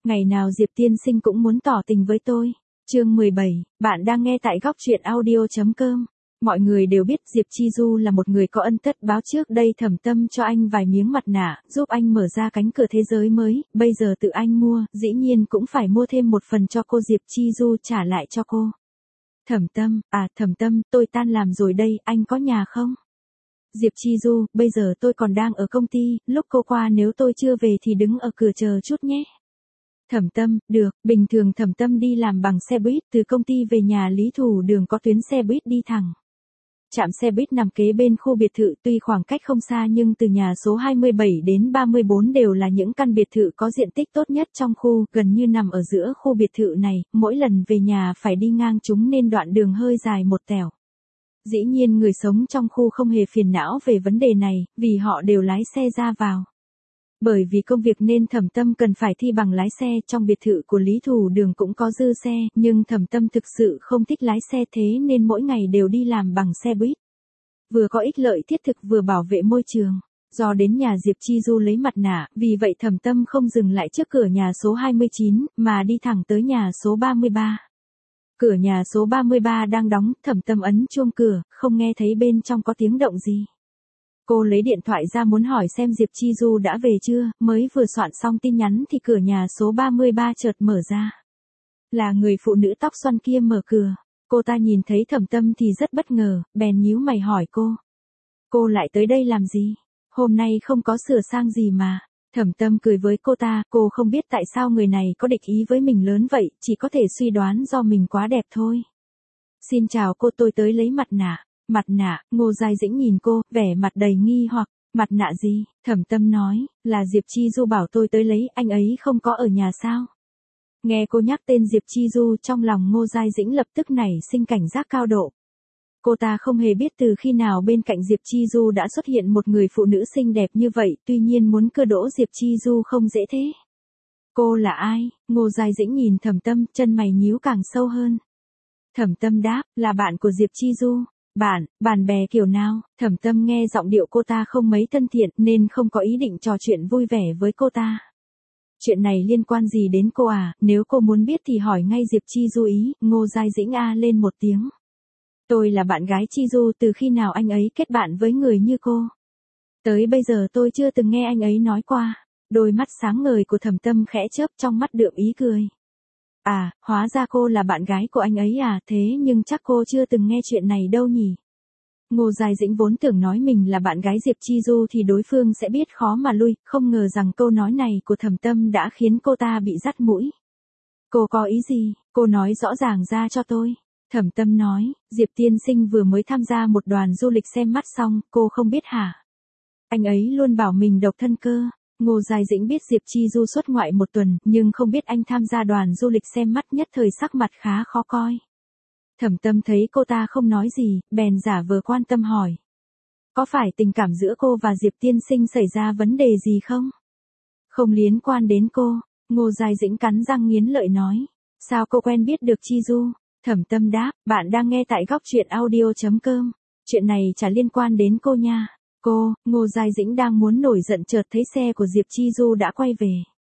Ngày nào Diệp Tiên Sinh cũng muốn tỏ tình với tôi. Chương 17, bạn đang nghe tại góc truyện audio.com. Mọi người đều biết Diệp Chi Du là một người có ân tất báo, trước đây Thẩm Tâm cho anh vài miếng mặt nạ, giúp anh mở ra cánh cửa thế giới mới, bây giờ tự anh mua, dĩ nhiên cũng phải mua thêm một phần cho cô. Diệp Chi Du trả lại cho cô. Thẩm Tâm, tôi tan làm rồi đây, anh có nhà không? Diệp Chi Du, bây giờ tôi còn đang ở công ty, lúc cô qua nếu tôi chưa về thì đứng ở cửa chờ chút nhé. Thẩm Tâm, được, bình thường Thẩm Tâm đi làm bằng xe buýt, từ công ty về nhà Lý Thủ Đường có tuyến xe buýt đi thẳng. Trạm xe buýt nằm kế bên khu biệt thự, tuy khoảng cách không xa nhưng từ nhà số 27 đến 34 đều là những căn biệt thự có diện tích tốt nhất trong khu, gần như nằm ở giữa khu biệt thự này, mỗi lần về nhà phải đi ngang chúng nên đoạn đường hơi dài một tẻo. Dĩ nhiên người sống trong khu không hề phiền não về vấn đề này, vì họ đều lái xe ra vào. Bởi vì công việc nên Thẩm Tâm cần phải thi bằng lái xe, trong biệt thự của Lý Thủ Đường cũng có dư xe, nhưng Thẩm Tâm thực sự không thích lái xe thế nên mỗi ngày đều đi làm bằng xe buýt. Vừa có ích lợi thiết thực vừa bảo vệ môi trường. Do đến nhà Diệp Chi Du lấy mặt nạ, vì vậy Thẩm Tâm không dừng lại trước cửa nhà số 29, mà đi thẳng tới nhà số 33. Cửa nhà số 33 đang đóng, Thẩm Tâm ấn chuông cửa, không nghe thấy bên trong có tiếng động gì. Cô lấy điện thoại ra muốn hỏi xem Diệp Chi Du đã về chưa, mới vừa soạn xong tin nhắn thì cửa nhà số 33 chợt mở ra. Là người phụ nữ tóc xoăn kia mở cửa. Cô ta nhìn thấy Thẩm Tâm thì rất bất ngờ, bèn nhíu mày hỏi cô. Cô lại tới đây làm gì? Hôm nay không có sửa sang gì mà. Thẩm Tâm cười với cô ta, cô không biết tại sao người này có địch ý với mình lớn vậy, chỉ có thể suy đoán do mình quá đẹp thôi. Xin chào cô, tôi tới lấy mặt nạ. Mặt nạ, Ngô Giai Dĩnh nhìn cô, vẻ mặt đầy nghi hoặc. Mặt nạ gì? Thẩm Tâm nói, là Diệp Chi Du bảo tôi tới lấy, anh ấy không có ở nhà sao? Nghe cô nhắc tên Diệp Chi Du, trong lòng Ngô Giai Dĩnh lập tức nảy sinh cảnh giác cao độ. Cô ta không hề biết từ khi nào bên cạnh Diệp Chi Du đã xuất hiện một người phụ nữ xinh đẹp như vậy, tuy nhiên muốn cưa đỗ Diệp Chi Du không dễ thế. Cô là ai? Ngô Giai Dĩnh nhìn Thẩm Tâm, chân mày nhíu càng sâu hơn. Thẩm Tâm đáp, là bạn của Diệp Chi Du. Bạn bè kiểu nào? Thẩm Tâm nghe giọng điệu cô ta không mấy thân thiện nên không có ý định trò chuyện vui vẻ với cô ta. Chuyện này liên quan gì đến cô à, nếu cô muốn biết thì hỏi ngay Diệp Chi Du ý. Ngô Giai Dĩnh a lên một tiếng. Tôi là bạn gái Chi Du, từ khi nào anh ấy kết bạn với người như cô? Tới bây giờ tôi chưa từng nghe anh ấy nói qua. Đôi mắt sáng ngời của Thẩm Tâm khẽ chớp, trong mắt đượm ý cười. À, hóa ra cô là bạn gái của anh ấy à, thế nhưng chắc cô chưa từng nghe chuyện này đâu nhỉ? Ngô Giai Dĩnh vốn tưởng nói mình là bạn gái Diệp Chi Du thì đối phương sẽ biết khó mà lui, không ngờ rằng câu nói này của Thẩm Tâm đã khiến cô ta bị dắt mũi. Cô có ý gì? Cô nói rõ ràng ra cho tôi. Thẩm Tâm nói, Diệp tiên sinh vừa mới tham gia một đoàn du lịch xem mắt xong, cô không biết hả? Anh ấy luôn bảo mình độc thân cơ. Ngô Giai Dĩnh biết Diệp Chi Du xuất ngoại một tuần, nhưng không biết anh tham gia đoàn du lịch xem mắt, nhất thời sắc mặt khá khó coi. Thẩm Tâm thấy cô ta không nói gì, bèn giả vờ quan tâm hỏi. Có phải tình cảm giữa cô và Diệp tiên sinh xảy ra vấn đề gì không? Không liên quan đến cô. Ngô Giai Dĩnh cắn răng nghiến lợi nói. Sao cô quen biết được Chi Du? Thẩm Tâm đáp, bạn đang nghe tại góc truyện audio.com. Chuyện này chả liên quan đến cô nha. Ngô Giai Dĩnh đang muốn nổi giận chợt thấy xe của Diệp Chi Du đã quay về.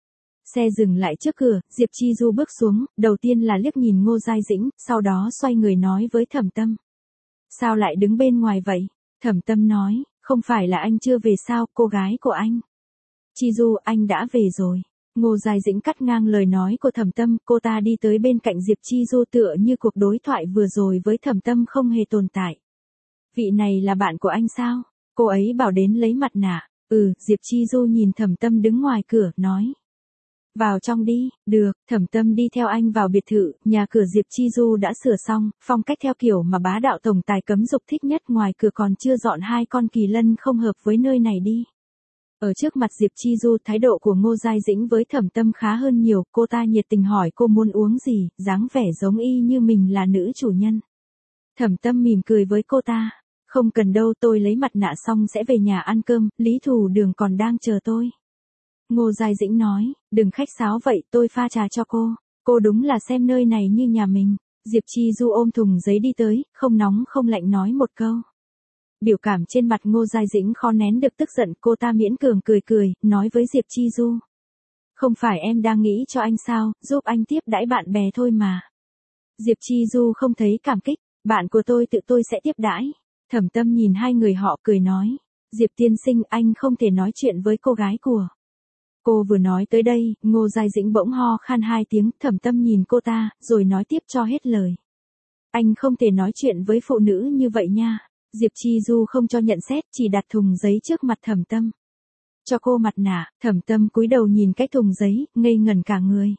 Xe dừng lại trước cửa, Diệp Chi Du bước xuống, đầu tiên là liếc nhìn Ngô Giai Dĩnh, sau đó xoay người nói với Thẩm Tâm. Sao lại đứng bên ngoài vậy? Thẩm Tâm nói, không phải là anh chưa về sao, cô gái của anh. Chi Du, anh đã về rồi. Ngô Giai Dĩnh cắt ngang lời nói của Thẩm Tâm, cô ta đi tới bên cạnh Diệp Chi Du tựa như cuộc đối thoại vừa rồi với Thẩm Tâm không hề tồn tại. Vị này là bạn của anh sao? Cô ấy bảo đến lấy mặt nạ. Diệp Chi Du nhìn Thẩm Tâm đứng ngoài cửa, nói. Vào trong đi. Được. Thẩm Tâm đi theo anh vào biệt thự, nhà cửa Diệp Chi Du đã sửa xong, phong cách theo kiểu mà bá đạo tổng tài cấm dục thích nhất, ngoài cửa còn chưa dọn hai con kỳ lân không hợp với nơi này đi. Ở trước mặt Diệp Chi Du, thái độ của Ngô Giai Dĩnh với Thẩm Tâm khá hơn nhiều, cô ta nhiệt tình hỏi cô muốn uống gì, dáng vẻ giống y như mình là nữ chủ nhân. Thẩm Tâm mỉm cười với cô ta. Không cần đâu, tôi lấy mặt nạ xong sẽ về nhà ăn cơm, Lý Thủ Đường còn đang chờ tôi. Ngô Giai Dĩnh nói, đừng khách sáo vậy, tôi pha trà cho cô. Cô đúng là xem nơi này như nhà mình. Diệp Chi Du ôm thùng giấy đi tới, không nóng không lạnh nói một câu. Biểu cảm trên mặt Ngô Giai Dĩnh khó nén được tức giận, cô ta miễn cường cười cười, nói với Diệp Chi Du. Không phải em đang nghĩ cho anh sao, giúp anh tiếp đãi bạn bè thôi mà. Diệp Chi Du không thấy cảm kích, bạn của tôi tự tôi sẽ tiếp đãi. Thẩm Tâm nhìn hai người họ cười nói, Diệp tiên sinh anh không thể nói chuyện với cô gái của. Cô vừa nói tới đây, Ngô Giai Dĩnh bỗng ho khan hai tiếng, Thẩm Tâm nhìn cô ta, rồi nói tiếp cho hết lời. Anh không thể nói chuyện với phụ nữ như vậy nha. Diệp Chi Du không cho nhận xét, chỉ đặt thùng giấy trước mặt Thẩm Tâm. Cho cô mặt nạ, Thẩm Tâm cúi đầu nhìn cái thùng giấy, ngây ngẩn cả người.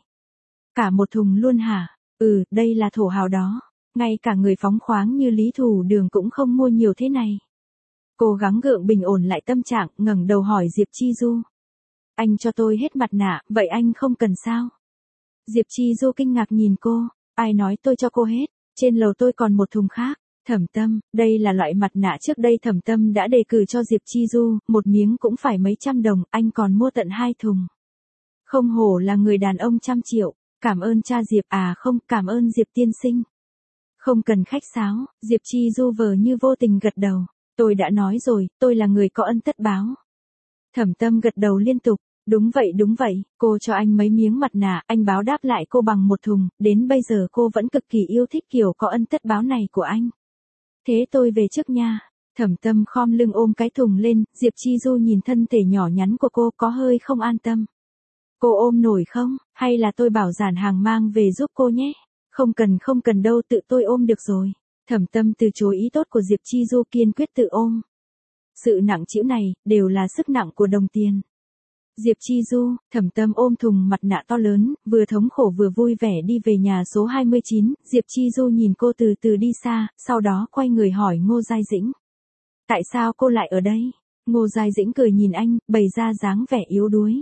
Cả một thùng luôn hả? Đây là thổ hào đó. Ngay cả người phóng khoáng như Lý Thủ Đường cũng không mua nhiều thế này. Cố gắng gượng bình ổn lại tâm trạng, ngẩng đầu hỏi Diệp Chi Du. Anh cho tôi hết mặt nạ, vậy anh không cần sao? Diệp Chi Du kinh ngạc nhìn cô, ai nói tôi cho cô hết, trên lầu tôi còn một thùng khác. Thẩm Tâm, đây là loại mặt nạ trước đây Thẩm Tâm đã đề cử cho Diệp Chi Du, một miếng cũng phải mấy trăm đồng, anh còn mua tận 2 thùng. Không hổ là người đàn ông trăm triệu, cảm ơn cha Diệp không, cảm ơn Diệp tiên sinh. Không cần khách sáo, Diệp Chi Du vờ như vô tình gật đầu, tôi đã nói rồi, tôi là người có ân tất báo. Thẩm Tâm gật đầu liên tục, đúng vậy, cô cho anh mấy miếng mặt nạ, anh báo đáp lại cô bằng một thùng, đến bây giờ cô vẫn cực kỳ yêu thích kiểu có ân tất báo này của anh. Thế tôi về trước nha. Thẩm Tâm khom lưng ôm cái thùng lên, Diệp Chi Du nhìn thân thể nhỏ nhắn của cô có hơi không an tâm. Cô ôm nổi không, hay là tôi bảo Giản Hàng mang về giúp cô nhé? Không cần đâu, tự tôi ôm được rồi. Thẩm Tâm từ chối ý tốt của Diệp Chi Du, kiên quyết tự ôm. Sự nặng trĩu này, đều là sức nặng của đồng tiền. Diệp Chi Du, Thẩm Tâm ôm thùng mặt nạ to lớn, vừa thống khổ vừa vui vẻ đi về nhà số 29, Diệp Chi Du nhìn cô từ từ đi xa, sau đó quay người hỏi Ngô Giai Dĩnh. Tại sao cô lại ở đây? Ngô Giai Dĩnh cười nhìn anh, bày ra dáng vẻ yếu đuối.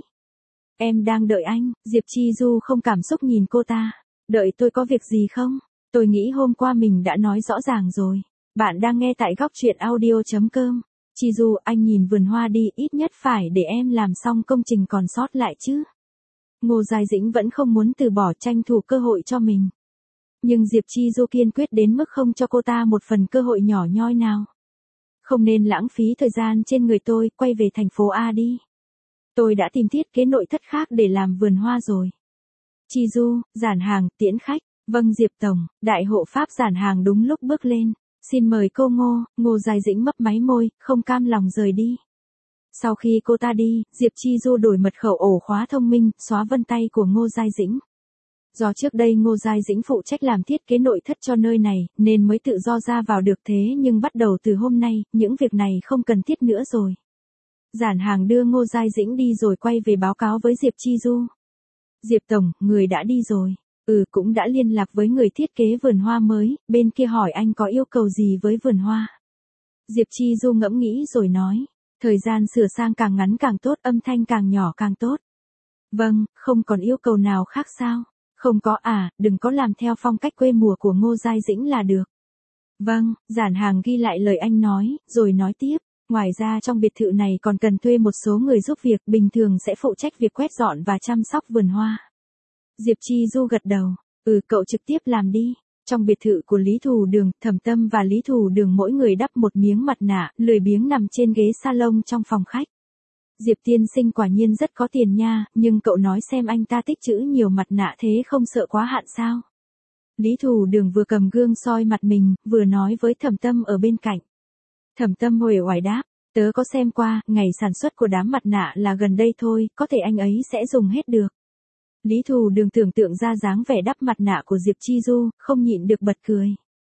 Em đang đợi anh, Diệp Chi Du không cảm xúc nhìn cô ta. Đợi tôi có việc gì không? Tôi nghĩ hôm qua mình đã nói rõ ràng rồi. Bạn đang nghe tại góc truyện audio.com. Chi Du, anh nhìn vườn hoa đi, ít nhất phải để em làm xong công trình còn sót lại chứ. Ngô Giai Dĩnh vẫn không muốn từ bỏ, tranh thủ cơ hội cho mình. Nhưng Diệp Chi Du kiên quyết đến mức không cho cô ta một phần cơ hội nhỏ nhoi nào. Không nên lãng phí thời gian trên người tôi, quay về thành phố A đi. Tôi đã tìm thiết kế nội thất khác để làm vườn hoa rồi. Chi Du, Giản Hàng, tiễn khách. Vâng Diệp Tổng, đại hộ pháp Giản Hàng đúng lúc bước lên. Xin mời cô Ngô. Ngô Giai Dĩnh mấp máy môi, không cam lòng rời đi. Sau khi cô ta đi, Diệp Chi Du đổi mật khẩu ổ khóa thông minh, xóa vân tay của Ngô Giai Dĩnh. Do trước đây Ngô Giai Dĩnh phụ trách làm thiết kế nội thất cho nơi này, nên mới tự do ra vào được, thế nhưng bắt đầu từ hôm nay, những việc này không cần thiết nữa rồi. Giản Hàng đưa Ngô Giai Dĩnh đi rồi quay về báo cáo với Diệp Chi Du. Diệp Tổng, người đã đi rồi. Cũng đã liên lạc với người thiết kế vườn hoa mới, bên kia hỏi anh có yêu cầu gì với vườn hoa. Diệp Chi Du ngẫm nghĩ rồi nói, thời gian sửa sang càng ngắn càng tốt, âm thanh càng nhỏ càng tốt. Vâng, không còn yêu cầu nào khác sao? Không có đừng có làm theo phong cách quê mùa của Ngô Giai Dĩnh là được. Vâng, Giản Hàng ghi lại lời anh nói, rồi nói tiếp, ngoài ra trong biệt thự này còn cần thuê một số người giúp việc, bình thường sẽ phụ trách việc quét dọn và chăm sóc vườn hoa. Diệp Chi Du gật đầu, cậu trực tiếp làm đi. Trong biệt thự của Lý Thủ Đường, Thẩm Tâm và Lý Thủ Đường mỗi người đắp một miếng mặt nạ, lười biếng nằm trên ghế salon trong phòng khách. Diệp tiên sinh quả nhiên rất có tiền nha, nhưng cậu nói xem anh ta tích trữ nhiều mặt nạ thế không sợ quá hạn sao? Lý Thủ Đường vừa cầm gương soi mặt mình, vừa nói với Thẩm Tâm ở bên cạnh. Thẩm Tâm uể oải đáp, tớ có xem qua, ngày sản xuất của đám mặt nạ là gần đây thôi, có thể anh ấy sẽ dùng hết được. Lý Thủ Đường tưởng tượng ra dáng vẻ đắp mặt nạ của Diệp Chi Du, không nhịn được bật cười.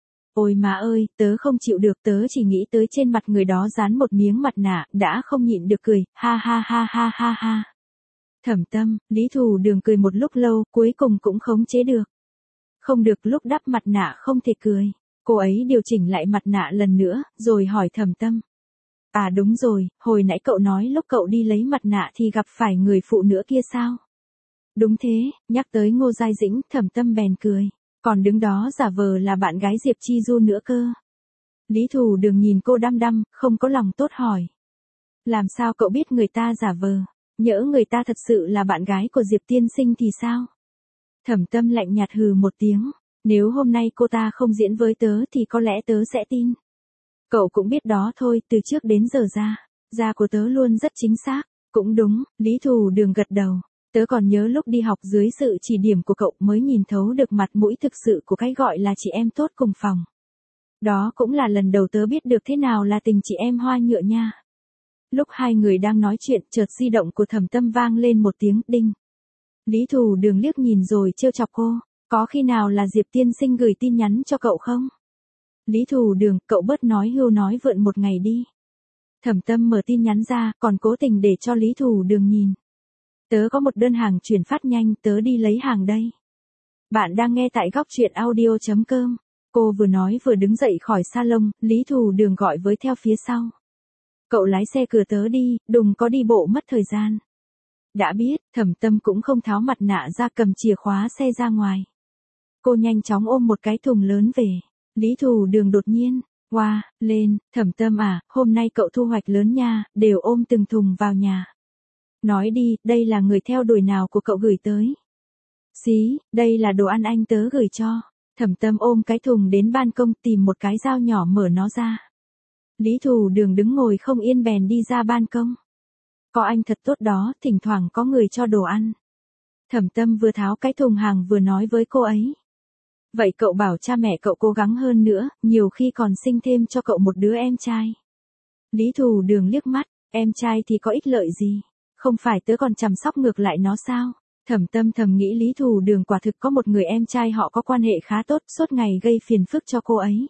Ôi má ơi, tớ không chịu được, tớ chỉ nghĩ tới trên mặt người đó dán một miếng mặt nạ, đã không nhịn được cười, ha ha ha ha ha ha. Thẩm Tâm, Lý Thủ Đường cười một lúc lâu, cuối cùng cũng khống chế được. Không được, lúc đắp mặt nạ không thể cười. Cô ấy điều chỉnh lại mặt nạ lần nữa, rồi hỏi Thẩm Tâm. Đúng rồi, hồi nãy cậu nói lúc cậu đi lấy mặt nạ thì gặp phải người phụ nữ kia sao? Đúng thế, nhắc tới Ngô Giai Dĩnh, Thẩm Tâm bèn cười. Còn đứng đó giả vờ là bạn gái Diệp Chi Du nữa cơ. Lý Thủ Đường nhìn cô đăm đăm, không có lòng tốt hỏi. Làm sao cậu biết người ta giả vờ? Nhỡ người ta thật sự là bạn gái của Diệp tiên sinh thì sao? Thẩm Tâm lạnh nhạt hừ một tiếng. Nếu hôm nay cô ta không diễn với tớ thì có lẽ tớ sẽ tin. Cậu cũng biết đó thôi, từ trước đến giờ da của tớ luôn rất chính xác. Cũng đúng, Lý Thủ Đường gật đầu. Tớ còn nhớ lúc đi học dưới sự chỉ điểm của cậu mới nhìn thấu được mặt mũi thực sự của cái gọi là chị em tốt cùng phòng. Đó cũng là lần đầu tớ biết được thế nào là tình chị em hoa nhựa nha. Lúc hai người đang nói chuyện, chợt di động của Thẩm Tâm vang lên một tiếng đinh. Lý Thù Đường liếc nhìn rồi trêu chọc cô, có khi nào là Diệp tiên sinh gửi tin nhắn cho cậu không? Lý Thù Đường, cậu bớt nói hưu nói vượn một ngày đi. Thẩm Tâm mở tin nhắn ra, còn cố tình để cho Lý Thù Đường nhìn. Tớ có một đơn hàng chuyển phát nhanh, tớ đi lấy hàng đây. Bạn đang nghe tại góc truyện audio.com. Cô vừa nói vừa đứng dậy khỏi salon, Lý Thù Đường gọi với theo phía sau. Cậu lái xe cửa tớ đi, đừng có đi bộ mất thời gian. Đã biết, Thẩm Tâm cũng không tháo mặt nạ ra, cầm chìa khóa xe ra ngoài. Cô nhanh chóng ôm một cái thùng lớn về. Lý Thù Đường đột nhiên, wow, lên, Thẩm Tâm à, hôm nay cậu thu hoạch lớn nha, đều ôm từng thùng vào nhà. Nói đi, đây là người theo đuổi nào của cậu gửi tới? Xí, đây là đồ ăn anh tớ gửi cho. Thẩm Tâm ôm cái thùng đến ban công tìm một cái dao nhỏ mở nó ra. Lý Thù Đường đứng ngồi không yên bèn đi ra ban công. Có anh thật tốt đó, thỉnh thoảng có người cho đồ ăn. Thẩm Tâm vừa tháo cái thùng hàng vừa nói với cô ấy. Vậy cậu bảo cha mẹ cậu cố gắng hơn nữa, nhiều khi còn sinh thêm cho cậu một đứa em trai. Lý Thù Đường liếc mắt, em trai thì có ích lợi gì? Không phải tớ còn chăm sóc ngược lại nó sao? Thẩm Tâm thầm nghĩ Lý Thù Đường quả thực có một người em trai họ có quan hệ khá tốt, suốt ngày gây phiền phức cho cô ấy.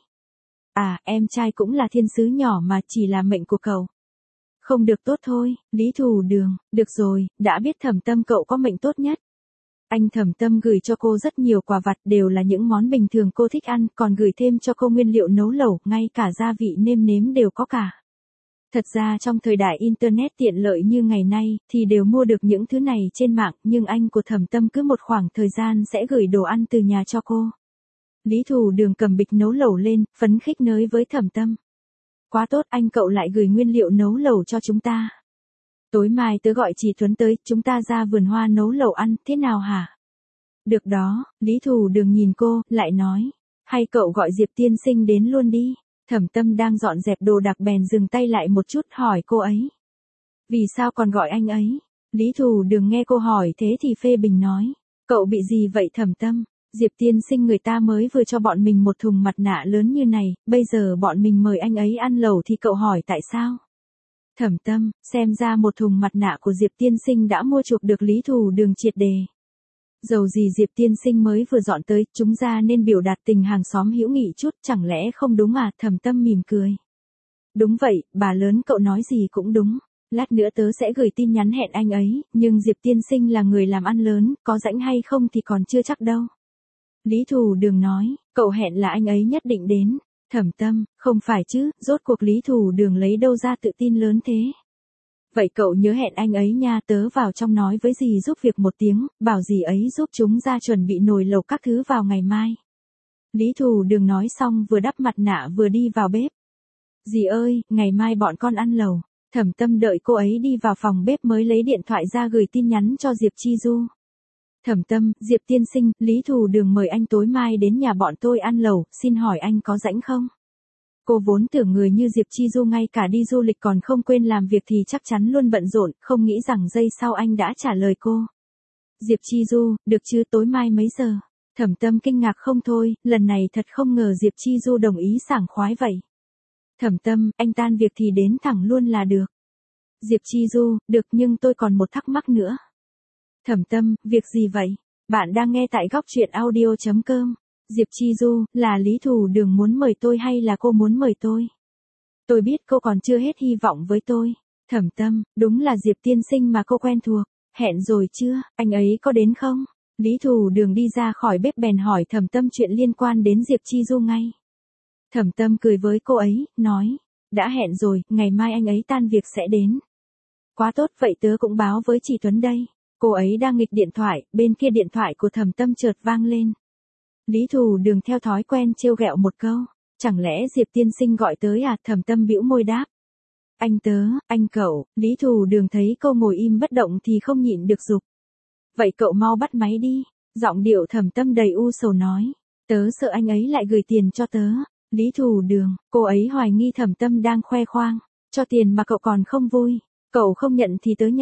À, em trai cũng là thiên sứ nhỏ mà, chỉ là mệnh của cậu. Không được tốt thôi, Lý Thù Đường, được rồi, đã biết Thẩm Tâm cậu có mệnh tốt nhất. Anh Thẩm Tâm gửi cho cô rất nhiều quà vặt, đều là những món bình thường cô thích ăn, còn gửi thêm cho cô nguyên liệu nấu lẩu, ngay cả gia vị nêm nếm đều có cả. Thật ra trong thời đại Internet tiện lợi như ngày nay, thì đều mua được những thứ này trên mạng, nhưng anh của Thẩm Tâm cứ một khoảng thời gian sẽ gửi đồ ăn từ nhà cho cô. Lý Thù Đường cầm bịch nấu lẩu lên, phấn khích nói với Thẩm Tâm. Quá tốt, anh cậu lại gửi nguyên liệu nấu lẩu cho chúng ta. Tối mai tớ gọi chị Tuấn tới, chúng ta ra vườn hoa nấu lẩu ăn, thế nào hả? Được đó, Lý Thù Đường nhìn cô, lại nói. Hay cậu gọi Diệp tiên sinh đến luôn đi. Thẩm Tâm đang dọn dẹp đồ đạc bèn dừng tay lại một chút, hỏi cô ấy. Vì sao còn gọi anh ấy? Lý Thù Đường nghe cô hỏi thế thì phê bình nói. Cậu bị gì vậy Thẩm Tâm? Diệp tiên sinh người ta mới vừa cho bọn mình một thùng mặt nạ lớn như này, bây giờ bọn mình mời anh ấy ăn lẩu thì cậu hỏi tại sao? Thẩm Tâm, xem ra một thùng mặt nạ của Diệp tiên sinh đã mua chuộc được Lý Thù Đường triệt đề. Dầu gì Diệp tiên sinh mới vừa dọn tới, chúng ra nên biểu đạt tình hàng xóm hữu nghị chút, chẳng lẽ không đúng à? Thẩm Tâm mỉm cười. Đúng vậy, bà lớn cậu nói gì cũng đúng. Lát nữa tớ sẽ gửi tin nhắn hẹn anh ấy, nhưng Diệp tiên sinh là người làm ăn lớn, có rảnh hay không thì còn chưa chắc đâu. Lý Thù Đường nói, cậu hẹn là anh ấy nhất định đến. Thẩm Tâm, không phải chứ, rốt cuộc Lý Thù Đường lấy đâu ra tự tin lớn thế. Vậy cậu nhớ hẹn anh ấy nha, tớ vào trong nói với dì giúp việc một tiếng, bảo dì ấy giúp chúng ra chuẩn bị nồi lẩu các thứ vào ngày mai. Lý Thù Đường nói xong vừa đắp mặt nạ vừa đi vào bếp. Dì ơi, ngày mai bọn con ăn lẩu. Thẩm Tâm đợi cô ấy đi vào phòng bếp mới lấy điện thoại ra gửi tin nhắn cho Diệp Chi Du. Thẩm Tâm, Diệp tiên sinh, Lý Thù Đường mời anh tối mai đến nhà bọn tôi ăn lẩu, xin hỏi anh có rảnh không? Cô vốn tưởng người như Diệp Chi Du ngay cả đi du lịch còn không quên làm việc thì chắc chắn luôn bận rộn, không nghĩ rằng giây sau anh đã trả lời cô. Diệp Chi Du, được chứ, tối mai mấy giờ? Thẩm Tâm kinh ngạc không thôi, lần này thật không ngờ Diệp Chi Du đồng ý sảng khoái vậy. Thẩm Tâm, anh tan việc thì đến thẳng luôn là được. Diệp Chi Du, được, nhưng tôi còn một thắc mắc nữa. Thẩm Tâm, việc gì vậy? Bạn đang nghe tại góc truyện audio.com. Diệp Chi Du, là Lý Thù Đường muốn mời tôi hay là cô muốn mời tôi? Tôi biết cô còn chưa hết hy vọng với tôi. Thẩm Tâm, đúng là Diệp tiên sinh mà cô quen thuộc. Hẹn rồi chưa, anh ấy có đến không? Lý Thù Đường đi ra khỏi bếp bèn hỏi Thẩm Tâm chuyện liên quan đến Diệp Chi Du ngay. Thẩm Tâm cười với cô ấy, nói. Đã hẹn rồi, ngày mai anh ấy tan việc sẽ đến. Quá tốt, vậy tớ cũng báo với chị Tuấn đây. Cô ấy đang nghịch điện thoại, bên kia điện thoại của Thẩm Tâm chợt vang lên. Lý Thù Đường theo thói quen trêu ghẹo một câu. Chẳng lẽ Diệp tiên sinh gọi tới à? Thẩm Tâm bĩu môi đáp. Anh tớ, anh cậu. Lý Thù Đường thấy cô ngồi im bất động thì không nhịn được giục. Vậy cậu mau bắt máy đi. Giọng điệu Thẩm Tâm đầy u sầu nói. Tớ sợ anh ấy lại gửi tiền cho tớ. Lý Thù Đường, cô ấy hoài nghi Thẩm Tâm đang khoe khoang. Cho tiền mà cậu còn không vui. Cậu không nhận thì tớ nhận.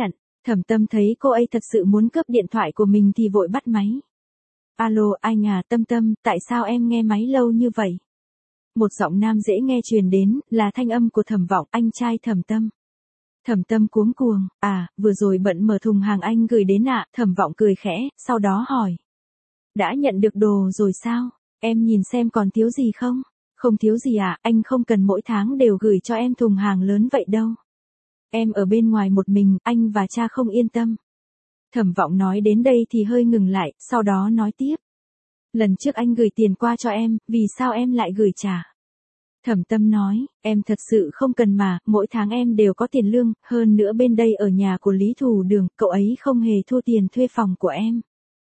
Thẩm Tâm thấy cô ấy thật sự muốn cướp điện thoại của mình thì vội bắt máy. Alo, anh à, Tâm Tâm, tại sao em nghe máy lâu như vậy? Một giọng nam dễ nghe truyền đến, là thanh âm của Thẩm Vọng, anh trai Thẩm Tâm. Thẩm Tâm cuống cuồng, vừa rồi bận mở thùng hàng anh gửi đến ạ, Thẩm Vọng cười khẽ, sau đó hỏi. Đã nhận được đồ rồi sao? Em nhìn xem còn thiếu gì không? Không thiếu gì anh không cần mỗi tháng đều gửi cho em thùng hàng lớn vậy đâu. Em ở bên ngoài một mình, anh và cha không yên tâm. Thẩm Vọng nói đến đây thì hơi ngừng lại, sau đó nói tiếp. Lần trước anh gửi tiền qua cho em, vì sao em lại gửi trả? Thẩm Tâm nói, em thật sự không cần mà, mỗi tháng em đều có tiền lương, hơn nữa bên đây ở nhà của Lý Thù Đường, cậu ấy không hề thu tiền thuê phòng của em.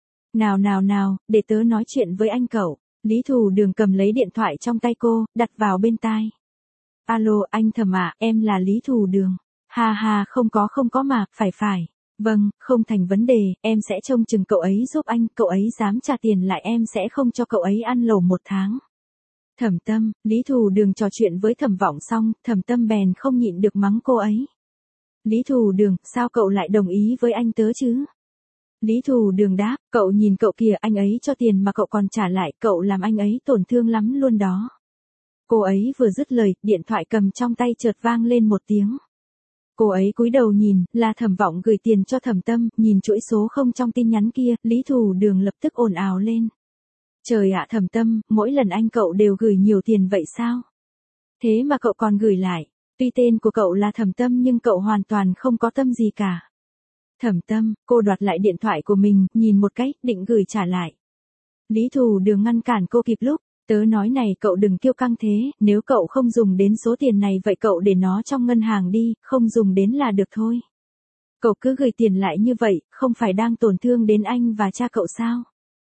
Nào, để tớ nói chuyện với anh cậu. Lý Thù Đường cầm lấy điện thoại trong tay cô, đặt vào bên tai. Alo, anh Thẩm ạ, em là Lý Thù Đường. Ha, không có mà, phải. Vâng, không thành vấn đề, em sẽ trông chừng cậu ấy giúp anh, cậu ấy dám trả tiền lại em sẽ không cho cậu ấy ăn lẩu một tháng. Thẩm Tâm, Lý Thù Đường trò chuyện với Thẩm Vọng xong, Thẩm Tâm bèn không nhịn được mắng cô ấy. Lý Thù Đường, sao cậu lại đồng ý với anh tớ chứ? Lý Thù Đường đáp, cậu nhìn cậu kìa, anh ấy cho tiền mà cậu còn trả lại, cậu làm anh ấy tổn thương lắm luôn đó. Cô ấy vừa dứt lời, điện thoại cầm trong tay chợt vang lên một tiếng. Cô ấy cúi đầu nhìn, là Thẩm Vọng gửi tiền cho Thẩm Tâm, nhìn chuỗi số không trong tin nhắn kia, Lý Thù Đường lập tức ồn ào lên. Trời ạ Thẩm Tâm, mỗi lần anh cậu đều gửi nhiều tiền vậy sao? Thế mà cậu còn gửi lại, tuy tên của cậu là Thẩm Tâm nhưng cậu hoàn toàn không có tâm gì cả. Thẩm Tâm, cô đoạt lại điện thoại của mình, nhìn một cái, định gửi trả lại. Lý Thù Đường ngăn cản cô kịp lúc, tớ nói này cậu đừng kiêu căng thế, nếu cậu không dùng đến số tiền này vậy cậu để nó trong ngân hàng đi, không dùng đến là được thôi. Cậu cứ gửi tiền lại như vậy, không phải đang tổn thương đến anh và cha cậu sao?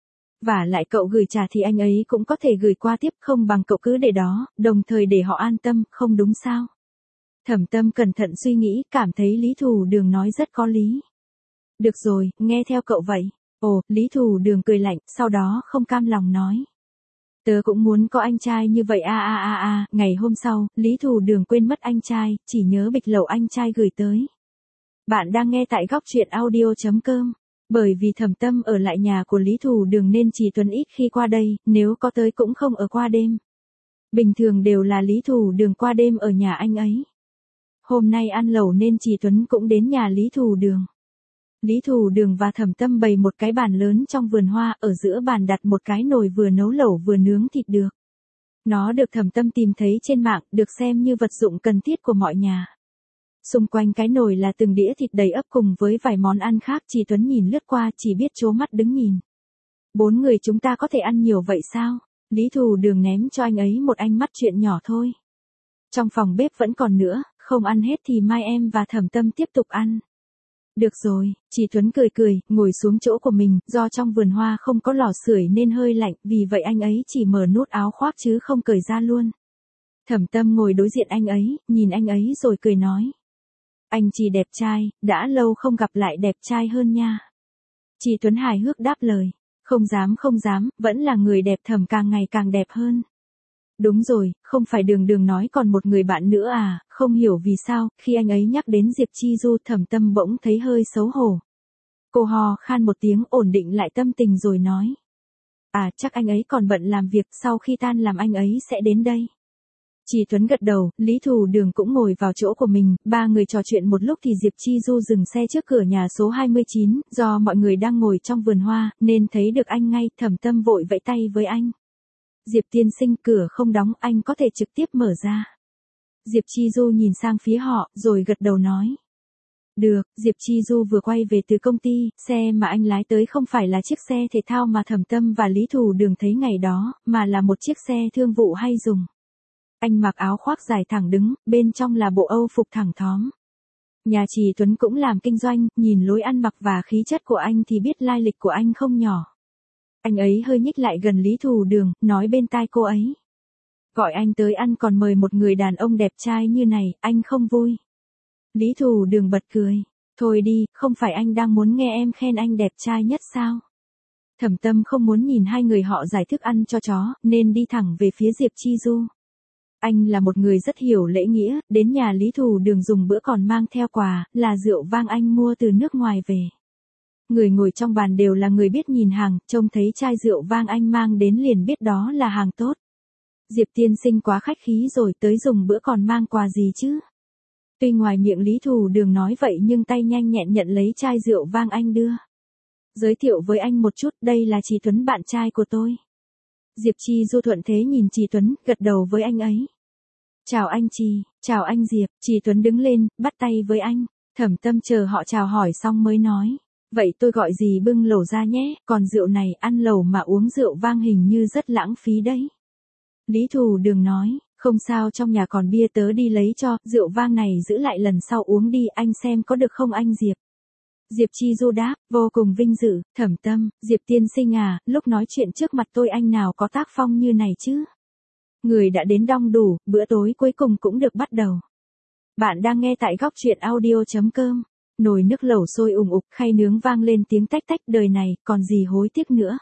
Và lại cậu gửi trả thì anh ấy cũng có thể gửi qua tiếp không bằng cậu cứ để đó, đồng thời để họ an tâm, không đúng sao? Thẩm Tâm cẩn thận suy nghĩ, cảm thấy Lý Thù Đường nói rất có lý. Được rồi, nghe theo cậu vậy. Ồ, Lý Thù Đường cười lạnh, sau đó không cam lòng nói. Tớ cũng muốn có anh trai như vậy Ngày hôm sau, Lý Thù Đường quên mất anh trai, chỉ nhớ bịch lẩu anh trai gửi tới. Bạn đang nghe tại góc truyện audio.com. Bởi vì Thẩm Tâm ở lại nhà của Lý Thù Đường nên Trì Tuấn ít khi qua đây, nếu có tới cũng không ở qua đêm. Bình thường đều là Lý Thù Đường qua đêm ở nhà anh ấy. Hôm nay ăn lẩu nên Trì Tuấn cũng đến nhà Lý Thù Đường. Lý Thù Đường và Thẩm Tâm bày một cái bàn lớn trong vườn hoa, ở giữa bàn đặt một cái nồi vừa nấu lẩu vừa nướng thịt được. Nó được Thẩm Tâm tìm thấy trên mạng, được xem như vật dụng cần thiết của mọi nhà. Xung quanh cái nồi là từng đĩa thịt đầy ắp cùng với vài món ăn khác, Trì Tuấn nhìn lướt qua chỉ biết trố mắt đứng nhìn. 4 người chúng ta có thể ăn nhiều vậy sao? Lý Thù Đường ném cho anh ấy một ánh mắt chuyện nhỏ thôi. Trong phòng bếp vẫn còn nữa, không ăn hết thì mai em và Thẩm Tâm tiếp tục ăn. Được rồi, Trì Tuấn cười, ngồi xuống chỗ của mình, do trong vườn hoa không có lò sưởi nên hơi lạnh, vì vậy anh ấy chỉ mở nút áo khoác chứ không cởi ra luôn. Thẩm Tâm ngồi đối diện anh ấy, nhìn anh ấy rồi cười nói. Anh Trì đẹp trai, đã lâu không gặp lại đẹp trai hơn nha. Trì Tuấn hài hước đáp lời. Không dám, vẫn là người đẹp Thẩm càng ngày càng đẹp hơn. Đúng rồi, không phải Đường nói còn một người bạn nữa à, không hiểu vì sao, khi anh ấy nhắc đến Diệp Chi Du Thẩm Tâm bỗng thấy hơi xấu hổ. Cô hò khan một tiếng ổn định lại tâm tình rồi nói. Chắc anh ấy còn bận làm việc, sau khi tan làm anh ấy sẽ đến đây. Trì Tuấn gật đầu, Lý Thù Đường cũng ngồi vào chỗ của mình, ba người trò chuyện một lúc thì Diệp Chi Du dừng xe trước cửa nhà số 29, do mọi người đang ngồi trong vườn hoa, nên thấy được anh ngay, Thẩm Tâm vội vẫy tay với anh. Diệp tiên sinh, cửa không đóng, anh có thể trực tiếp mở ra. Diệp Chi Du nhìn sang phía họ, rồi gật đầu nói. Được, Diệp Chi Du vừa quay về từ công ty, xe mà anh lái tới không phải là chiếc xe thể thao mà Thẩm Tâm và Lý Thù Đường thấy ngày đó, mà là một chiếc xe thương vụ hay dùng. Anh mặc áo khoác dài thẳng đứng, bên trong là bộ Âu phục thẳng thóm. Nhà Trì Tuấn cũng làm kinh doanh, nhìn lối ăn mặc và khí chất của anh thì biết lai lịch của anh không nhỏ. Anh ấy hơi nhích lại gần Lý Thù Đường, nói bên tai cô ấy. Gọi anh tới ăn còn mời một người đàn ông đẹp trai như này, anh không vui. Lý Thù Đường bật cười. Thôi đi, không phải anh đang muốn nghe em khen anh đẹp trai nhất sao? Thẩm Tâm không muốn nhìn hai người họ giải thức ăn cho chó, nên đi thẳng về phía Diệp Chi Du. Anh là một người rất hiểu lễ nghĩa, đến nhà Lý Thù Đường dùng bữa còn mang theo quà, là rượu vang anh mua từ nước ngoài về. Người ngồi trong bàn đều là người biết nhìn hàng, trông thấy chai rượu vang anh mang đến liền biết đó là hàng tốt. Diệp tiên sinh quá khách khí rồi, tới dùng bữa còn mang quà gì chứ? Tuy ngoài miệng Lý Thù Đường nói vậy nhưng tay nhanh nhẹn nhận lấy chai rượu vang anh đưa. Giới thiệu với anh một chút, đây là Trì Tuấn bạn trai của tôi. Diệp Chi Du thuận thế nhìn Trì Tuấn, gật đầu với anh ấy. Chào anh Trì, chào anh Diệp. Trì Tuấn đứng lên, bắt tay với anh. Thẩm Tâm chờ họ chào hỏi xong mới nói. Vậy tôi gọi gì bưng lẩu ra nhé, còn rượu này ăn lẩu mà uống rượu vang hình như rất lãng phí đấy. Lý Thù Đường nói, không sao, trong nhà còn bia tớ đi lấy cho, rượu vang này giữ lại lần sau uống đi, anh xem có được không anh Diệp. Diệp Chi Du đáp, vô cùng vinh dự. Thẩm Tâm, Diệp tiên sinh à, lúc nói chuyện trước mặt tôi anh nào có tác phong như này chứ. Người đã đến đông đủ, bữa tối cuối cùng cũng được bắt đầu. Bạn đang nghe tại góc truyện audio.com. Nồi nước lẩu sôi ùng ục, khay nướng vang lên tiếng tách tách, đời này, còn gì hối tiếc nữa.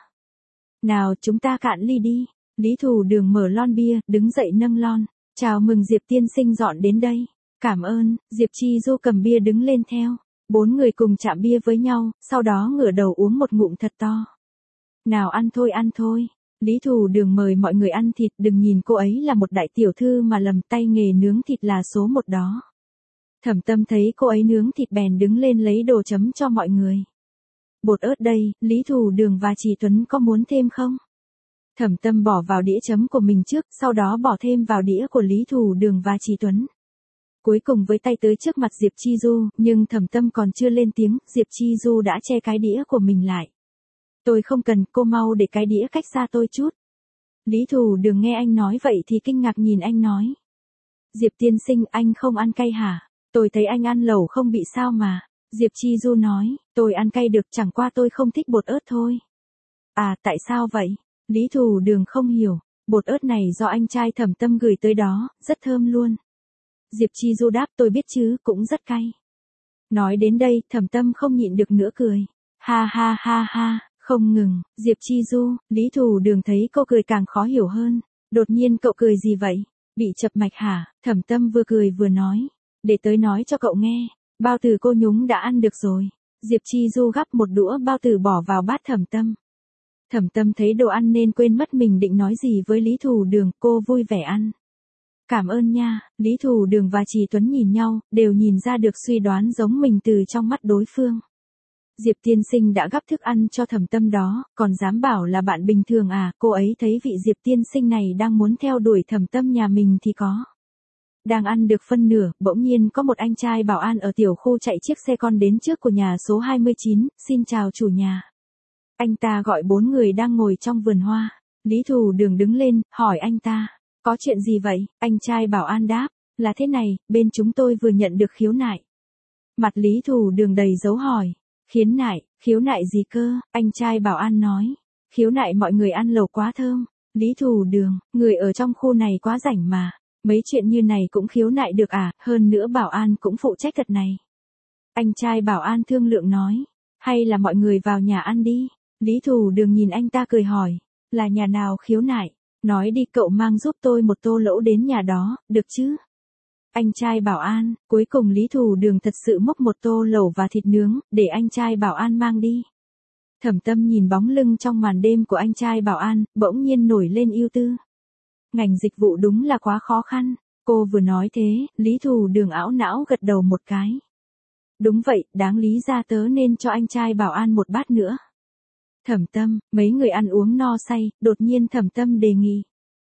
Nào chúng ta cạn ly đi. Lý Thù Đường mở lon bia, đứng dậy nâng lon. Chào mừng Diệp tiên sinh dọn đến đây. Cảm ơn. Diệp Chi Du cầm bia đứng lên theo. 4 người cùng chạm bia với nhau, sau đó ngửa đầu uống một ngụm thật to. Nào ăn thôi ăn thôi. Lý Thù Đường mời mọi người ăn thịt, đừng nhìn cô ấy là một đại tiểu thư mà lầm, tay nghề nướng thịt là số 1 đó. Thẩm Tâm thấy cô ấy nướng thịt bèn đứng lên lấy đồ chấm cho mọi người. Bột ớt đây, Lý Thù Đường và Trì Tuấn có muốn thêm không? Thẩm Tâm bỏ vào đĩa chấm của mình trước, sau đó bỏ thêm vào đĩa của Lý Thù Đường và Trì Tuấn. Cuối cùng với tay tới trước mặt Diệp Chi Du, nhưng Thẩm Tâm còn chưa lên tiếng, Diệp Chi Du đã che cái đĩa của mình lại. Tôi không cần, cô mau để cái đĩa cách xa tôi chút. Lý Thù Đường nghe anh nói vậy thì kinh ngạc nhìn anh nói. Diệp tiên sinh, anh không ăn cay hả? Tôi thấy anh ăn lẩu không bị sao mà. Diệp Chi Du nói, tôi ăn cay được, chẳng qua tôi không thích bột ớt thôi. À, tại sao vậy? Lý Thù Đường không hiểu, bột ớt này do anh trai Thẩm Tâm gửi tới đó, rất thơm luôn. Diệp Chi Du đáp, tôi biết chứ, cũng rất cay. Nói đến đây, Thẩm Tâm không nhịn được nữa cười. Ha ha ha ha, không ngừng. Diệp Chi Du, Lý Thù Đường thấy cô cười càng khó hiểu hơn. Đột nhiên cậu cười gì vậy? Bị chập mạch hả? Thẩm Tâm vừa cười vừa nói. Để tới nói cho cậu nghe, bao tử cô nhúng đã ăn được rồi. Diệp Chi Du gắp một đũa bao tử bỏ vào bát Thẩm Tâm. Thẩm Tâm thấy đồ ăn nên quên mất mình định nói gì với Lý Thù Đường, cô vui vẻ ăn. Cảm ơn nha. Lý Thù Đường và Trì Tuấn nhìn nhau, đều nhìn ra được suy đoán giống mình từ trong mắt đối phương. Diệp tiên sinh đã gắp thức ăn cho Thẩm Tâm đó, còn dám bảo là bạn bình thường à, cô ấy thấy vị Diệp tiên sinh này đang muốn theo đuổi Thẩm Tâm nhà mình thì có. Đang ăn được phân nửa, bỗng nhiên có một anh trai bảo an ở tiểu khu chạy chiếc xe con đến trước của nhà số 29, xin chào chủ nhà. Anh ta gọi 4 người đang ngồi trong vườn hoa. Lý Thù Đường đứng lên, hỏi anh ta, có chuyện gì vậy? Anh trai bảo an đáp, là thế này, bên chúng tôi vừa nhận được khiếu nại. Mặt Lý Thù Đường đầy dấu hỏi, khiếu nại gì cơ? Anh trai bảo an nói, khiếu nại mọi người ăn lẩu quá thơm. Lý Thù Đường, người ở trong khu này quá rảnh mà. Mấy chuyện như này cũng khiếu nại được à, hơn nữa bảo an cũng phụ trách thật này. Anh trai bảo an thương lượng nói, hay là mọi người vào nhà ăn đi. Lý Thù Đường nhìn anh ta cười hỏi, là nhà nào khiếu nại? Nói đi, cậu mang giúp tôi một tô lẩu đến nhà đó, được chứ? Anh trai bảo an, cuối cùng Lý Thù Đường thật sự múc một tô lẩu và thịt nướng, để anh trai bảo an mang đi. Thẩm Tâm nhìn bóng lưng trong màn đêm của anh trai bảo an, bỗng nhiên nổi lên ưu tư. Ngành dịch vụ đúng là quá khó khăn. Cô vừa nói thế, Lý Thù Đường ảo não gật đầu một cái. Đúng vậy, đáng lý ra tớ nên cho anh trai bảo an một bát nữa. Thẩm Tâm, mấy người ăn uống no say, đột nhiên Thẩm Tâm đề nghị.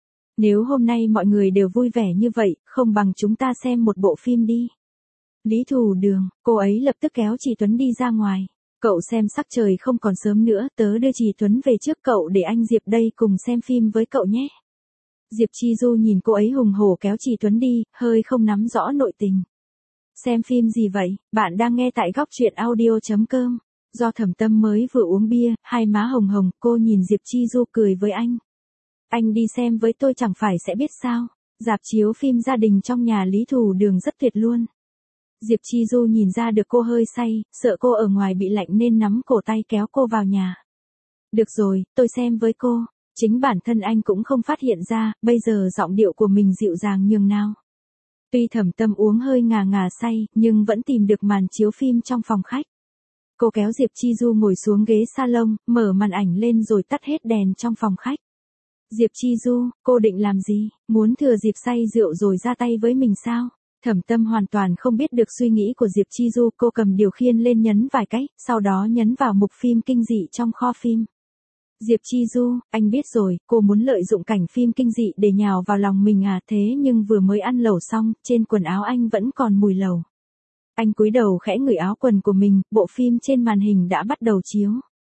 Nếu hôm nay mọi người đều vui vẻ như vậy, không bằng chúng ta xem một bộ phim đi. Lý Thù Đường, cô ấy lập tức kéo Trì Tuấn đi ra ngoài. Cậu xem sắc trời không còn sớm nữa, tớ đưa Trì Tuấn về trước, cậu để anh Diệp đây cùng xem phim với cậu nhé. Diệp Chi Du nhìn cô ấy hùng hổ kéo Trì Tuấn đi, hơi không nắm rõ nội tình. Xem phim gì vậy? Bạn đang nghe tại góc truyện audio.com. Do Thẩm Tâm mới vừa uống bia, hai má hồng hồng, cô nhìn Diệp Chi Du cười với anh. Anh đi xem với tôi chẳng phải sẽ biết sao? Rạp chiếu phim gia đình trong nhà Lý Thù Đường rất tuyệt luôn. Diệp Chi Du nhìn ra được cô hơi say, sợ cô ở ngoài bị lạnh nên nắm cổ tay kéo cô vào nhà. Được rồi, tôi xem với cô. Chính bản thân anh cũng không phát hiện ra, bây giờ giọng điệu của mình dịu dàng nhường nào. Tuy Thẩm Tâm uống hơi ngà ngà say, nhưng vẫn tìm được màn chiếu phim trong phòng khách. Cô kéo Diệp Chi Du ngồi xuống ghế salon, mở màn ảnh lên rồi tắt hết đèn trong phòng khách. Diệp Chi Du, cô định làm gì? Muốn thừa dịp say rượu rồi ra tay với mình sao? Thẩm Tâm hoàn toàn không biết được suy nghĩ của Diệp Chi Du, cô cầm điều khiển lên nhấn vài cái, sau đó nhấn vào mục phim kinh dị trong kho phim. Diệp Chi Du, anh biết rồi, cô muốn lợi dụng cảnh phim kinh dị để nhào vào lòng mình à, thế nhưng vừa mới ăn lẩu xong, trên quần áo anh vẫn còn mùi lẩu. Anh cúi đầu khẽ ngửi áo quần của mình, bộ phim trên màn hình đã bắt đầu chiếu.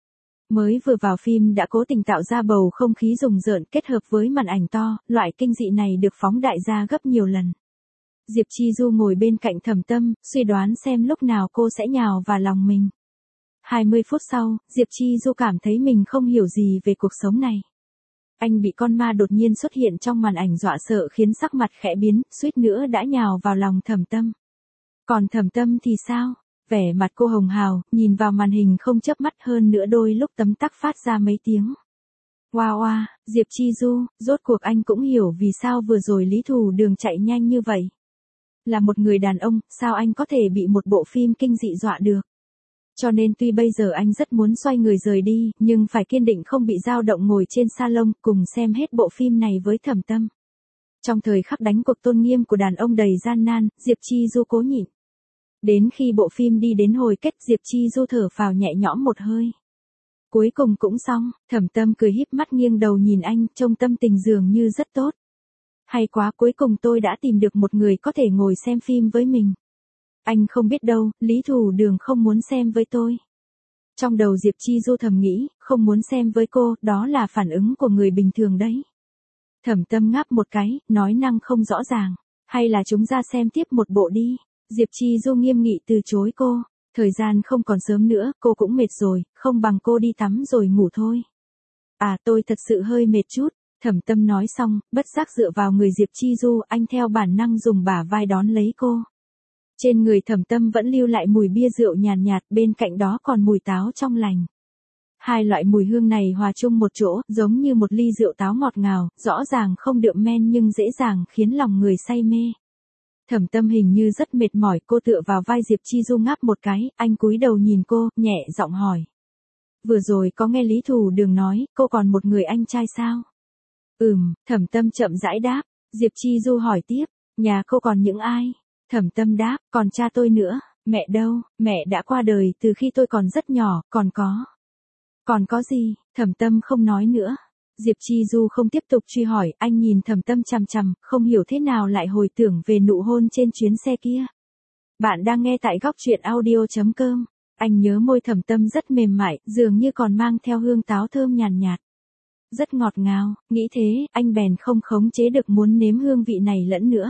Mới vừa vào phim đã cố tình tạo ra bầu không khí rùng rợn kết hợp với màn ảnh to, loại kinh dị này được phóng đại ra gấp nhiều lần. Diệp Chi Du ngồi bên cạnh Thẩm Tâm, suy đoán xem lúc nào cô sẽ nhào vào lòng mình. 20 phút sau, Diệp Chi Du cảm thấy mình không hiểu gì về cuộc sống này. Anh bị con ma đột nhiên xuất hiện trong màn ảnh dọa sợ khiến sắc mặt khẽ biến, suýt nữa đã nhào vào lòng Thẩm Tâm. Còn Thẩm Tâm thì sao? Vẻ mặt cô hồng hào, nhìn vào màn hình không chớp mắt, hơn nữa đôi lúc tấm tắc phát ra mấy tiếng. Wow wow, Diệp Chi Du, rốt cuộc anh cũng hiểu vì sao vừa rồi Lý Thù Đường chạy nhanh như vậy. Là một người đàn ông, sao anh có thể bị một bộ phim kinh dị dọa được? Cho nên tuy bây giờ anh rất muốn xoay người rời đi, nhưng phải kiên định không bị dao động ngồi trên salon cùng xem hết bộ phim này với Thẩm Tâm. Trong thời khắc đánh cuộc tôn nghiêm của đàn ông đầy gian nan, Diệp Chi Du cố nhịn. Đến khi bộ phim đi đến hồi kết, Diệp Chi Du thở phào nhẹ nhõm một hơi. Cuối cùng cũng xong, Thẩm Tâm cười híp mắt nghiêng đầu nhìn anh, trông tâm tình dường như rất tốt. Hay quá, cuối cùng tôi đã tìm được một người có thể ngồi xem phim với mình. Anh không biết đâu, Lý Thù Đường không muốn xem với tôi. Trong đầu Diệp Chi Du thầm nghĩ, không muốn xem với cô, đó là phản ứng của người bình thường đấy. Thẩm Tâm ngáp một cái, nói năng không rõ ràng. Hay là chúng ra xem tiếp một bộ đi. Diệp Chi Du nghiêm nghị từ chối cô. Thời gian không còn sớm nữa, cô cũng mệt rồi, không bằng cô đi tắm rồi ngủ thôi. À, tôi thật sự hơi mệt chút. Thẩm Tâm nói xong, bất giác dựa vào người Diệp Chi Du, anh theo bản năng dùng bả vai đón lấy cô. Trên người Thẩm Tâm vẫn lưu lại mùi bia rượu nhàn nhạt, bên cạnh đó còn mùi táo trong lành. Hai loại mùi hương này hòa chung một chỗ, giống như một ly rượu táo ngọt ngào, rõ ràng không đượm men nhưng dễ dàng khiến lòng người say mê. Thẩm Tâm hình như rất mệt mỏi, cô tựa vào vai Diệp Chi Du ngáp một cái, anh cúi đầu nhìn cô, nhẹ giọng hỏi. Vừa rồi có nghe Lý Thù Đường nói, cô còn một người anh trai sao? Thẩm Tâm chậm rãi đáp. Diệp Chi Du hỏi tiếp, nhà cô còn những ai? Thẩm Tâm đáp, còn cha tôi nữa. Mẹ đâu? Mẹ đã qua đời từ khi tôi còn rất nhỏ, còn có gì? Thẩm Tâm không nói nữa. Diệp Chi Du không tiếp tục truy hỏi, anh nhìn Thẩm Tâm chằm chằm, không hiểu thế nào lại hồi tưởng về nụ hôn trên chuyến xe kia. Bạn đang nghe tại góc truyện audio.com. Anh nhớ môi Thẩm Tâm rất mềm mại, dường như còn mang theo hương táo thơm nhàn nhạt. Rất ngọt ngào, nghĩ thế, anh bèn không khống chế được muốn nếm hương vị này lẫn nữa.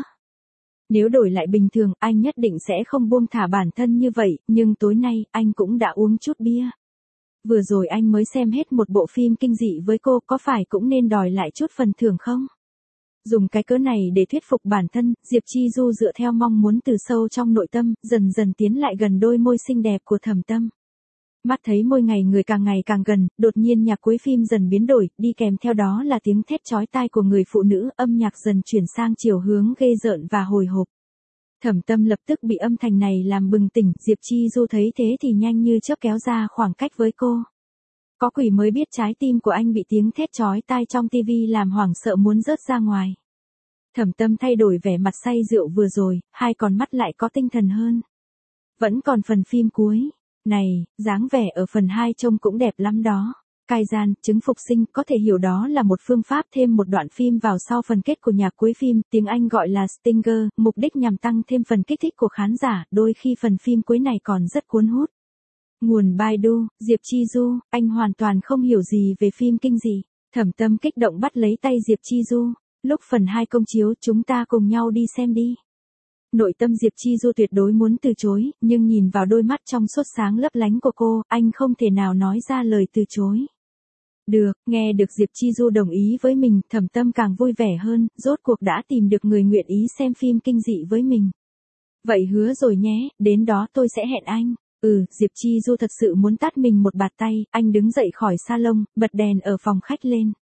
Nếu đổi lại bình thường, anh nhất định sẽ không buông thả bản thân như vậy, nhưng tối nay, anh cũng đã uống chút bia. Vừa rồi anh mới xem hết một bộ phim kinh dị với cô, có phải cũng nên đòi lại chút phần thưởng không? Dùng cái cớ này để thuyết phục bản thân, Diệp Chi Du dựa theo mong muốn từ sâu trong nội tâm, dần dần tiến lại gần đôi môi xinh đẹp của Thẩm Tâm. Mắt thấy môi người càng ngày càng gần, đột nhiên nhạc cuối phim dần biến đổi, đi kèm theo đó là tiếng thét chói tai của người phụ nữ, âm nhạc dần chuyển sang chiều hướng ghê rợn và hồi hộp. Thẩm Tâm lập tức bị âm thanh này làm bừng tỉnh, Diệp Chi Du thấy thế thì nhanh như chớp kéo ra khoảng cách với cô. Có quỷ mới biết trái tim của anh bị tiếng thét chói tai trong tivi làm hoảng sợ muốn rớt ra ngoài. Thẩm Tâm thay đổi vẻ mặt say rượu vừa rồi, hai con mắt lại có tinh thần hơn. Vẫn còn phần phim cuối. Này, dáng vẻ ở phần 2 trông cũng đẹp lắm đó. Cai gian, chứng phục sinh, có thể hiểu đó là một phương pháp thêm một đoạn phim vào sau phần kết của nhạc cuối phim, tiếng Anh gọi là stinger, mục đích nhằm tăng thêm phần kích thích của khán giả, đôi khi phần phim cuối này còn rất cuốn hút. Nguồn Baidu, Diệp Chi Du, anh hoàn toàn không hiểu gì về phim kinh dị. Thẩm Tâm kích động bắt lấy tay Diệp Chi Du. Lúc phần 2 công chiếu, chúng ta cùng nhau đi xem đi. Nội tâm Diệp Chi Du tuyệt đối muốn từ chối, nhưng nhìn vào đôi mắt trong suốt sáng lấp lánh của cô, anh không thể nào nói ra lời từ chối. Được, nghe được Diệp Chi Du đồng ý với mình, Thẩm Tâm càng vui vẻ hơn, rốt cuộc đã tìm được người nguyện ý xem phim kinh dị với mình. Vậy hứa rồi nhé, đến đó tôi sẽ hẹn anh. Diệp Chi Du thật sự muốn tát mình một bạt tay, anh đứng dậy khỏi salon, bật đèn ở phòng khách lên.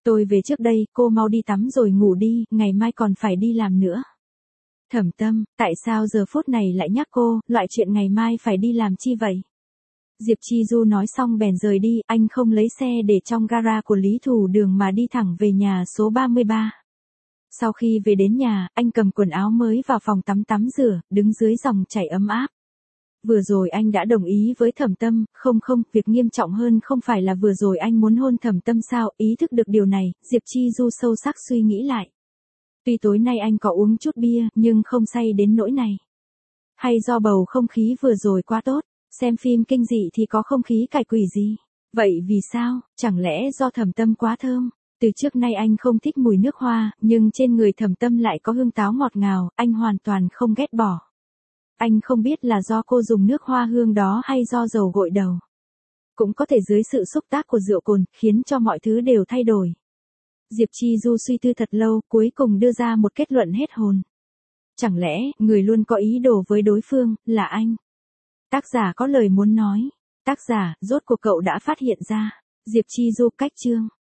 Tôi về trước đây, cô mau đi tắm rồi ngủ đi, ngày mai còn phải đi làm nữa. Thẩm Tâm, tại sao giờ phút này lại nhắc cô, loại chuyện ngày mai phải đi làm chi vậy? Diệp Chi Du nói xong bèn rời đi, anh không lấy xe để trong gara của Lý Thủ Đường mà đi thẳng về nhà số 33. Sau khi về đến nhà, anh cầm quần áo mới vào phòng tắm tắm rửa, đứng dưới dòng chảy ấm áp. Vừa rồi anh đã đồng ý với Thẩm Tâm, không, việc nghiêm trọng hơn không phải là vừa rồi anh muốn hôn Thẩm Tâm sao, ý thức được điều này, Diệp Chi Du sâu sắc suy nghĩ lại. Tuy tối nay anh có uống chút bia, nhưng không say đến nỗi này. Hay do bầu không khí vừa rồi quá tốt, xem phim kinh dị thì có không khí cải quỷ gì. Vậy vì sao, chẳng lẽ do Thẩm Tâm quá thơm? Từ trước nay anh không thích mùi nước hoa, nhưng trên người Thẩm Tâm lại có hương táo ngọt ngào, anh hoàn toàn không ghét bỏ. Anh không biết là do cô dùng nước hoa hương đó hay do dầu gội đầu. Cũng có thể dưới sự xúc tác của rượu cồn, khiến cho mọi thứ đều thay đổi. Diệp Chi Du suy tư thật lâu, cuối cùng đưa ra một kết luận hết hồn. Chẳng lẽ, người luôn có ý đồ với đối phương, là anh? Tác giả có lời muốn nói. Tác giả, rốt cuộc cậu đã phát hiện ra. Diệp Chi Du cách chương.